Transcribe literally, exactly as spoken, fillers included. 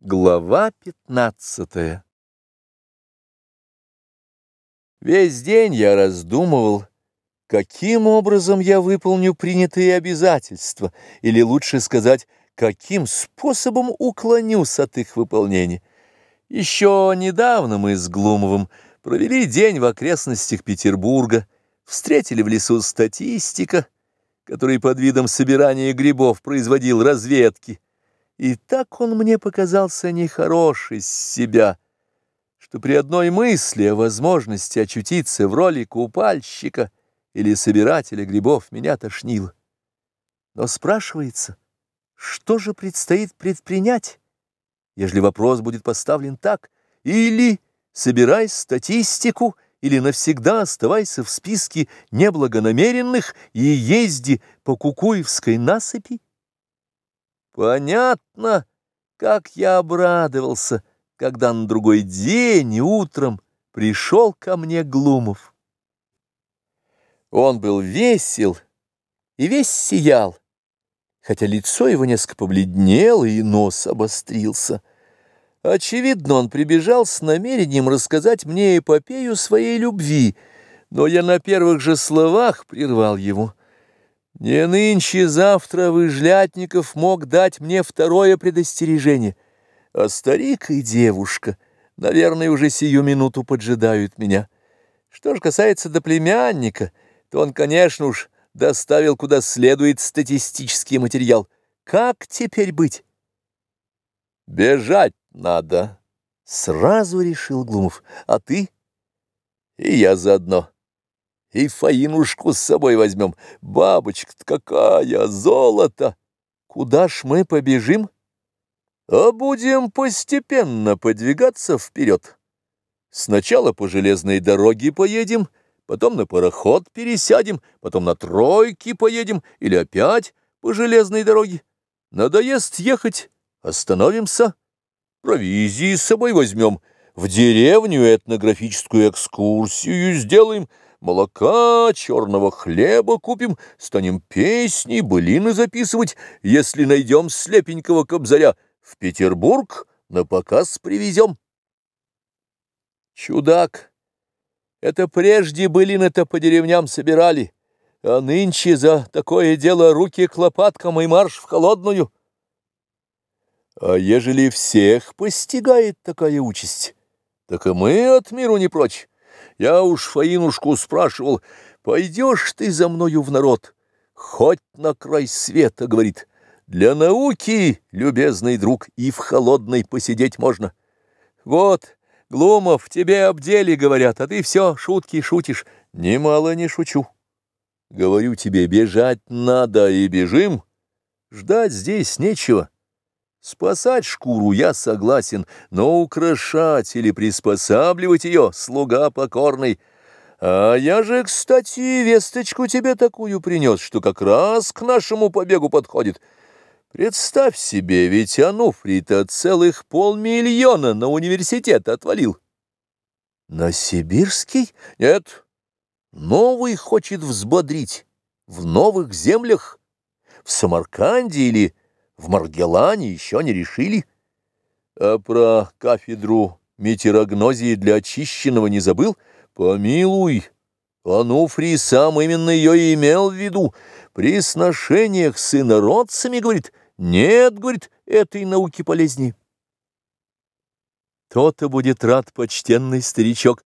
Глава пятнадцатая. Весь день я раздумывал, каким образом я выполню принятые обязательства, или лучше сказать, каким способом уклонюсь от их выполнения. Еще недавно мы с Глумовым провели день в окрестностях Петербурга, встретили в лесу статистика, который под видом собирания грибов производил разведки. И так он мне показался нехорош из себя, что при одной мысли о возможности очутиться в роли купальщика или собирателя грибов меня тошнило. Но спрашивается, что же предстоит предпринять, ежели вопрос будет поставлен так: или собирай статистику, или навсегда оставайся в списке неблагонамеренных и езди по Кукуевской насыпи? Понятно, как я обрадовался, когда на другой день утром пришел ко мне Глумов. Он был весел и весь сиял, хотя лицо его несколько побледнело и нос обострился. Очевидно, он прибежал с намерением рассказать мне эпопею своей любви, но я на первых же словах прервал его. Не нынче-завтра Выжлятников мог дать мне второе предостережение, а старик и девушка, наверное, уже сию минуту поджидают меня. Что же касается до племянника, то он, конечно, уж доставил куда следует статистический материал. Как теперь быть? Бежать надо, сразу решил Глумов. А ты? И я заодно. И Фаинушку с собой возьмем. Бабочка-то какая, золото! Куда ж мы побежим? А будем постепенно подвигаться вперед. Сначала по железной дороге поедем, потом на пароход пересядем, потом на тройки поедем или опять по железной дороге. Надоест ехать, остановимся, провизии с собой возьмем, в деревню этнографическую экскурсию сделаем, молока, черного хлеба купим, станем песни, былины записывать, если найдем слепенького кобзаря, в Петербург на показ привезем. Чудак, это прежде былины-то по деревням собирали, а нынче за такое дело руки к лопаткам и марш в холодную. А ежели всех постигает такая участь, так и мы от миру не прочь. Я уж Фаинушку спрашивал: пойдешь ты за мною в народ? Хоть на край света, говорит. Для науки, любезный друг, и в холодной посидеть можно. Вот, Глумов, тебе об деле говорят, а ты все шутки шутишь. Немало не шучу. Говорю тебе, бежать надо, и бежим. Ждать здесь нечего. Спасать шкуру я согласен, но украшать или приспосабливать ее слуга покорный. А я же, кстати, весточку тебе такую принес, что как раз к нашему побегу подходит. Представь себе, ведь Ануфрий-то целых полмиллиона на университет отвалил. На сибирский? Нет, новый хочет взбодрить, в новых землях, в Самарканде или в Маргелане еще не решили. А про кафедру метеорогнозии для очищенного не забыл? Помилуй, Ануфрий сам именно ее и имел в виду. При сношениях с инородцами, говорит, нет, говорит, этой науки полезнее. То-то будет рад почтенный старичок,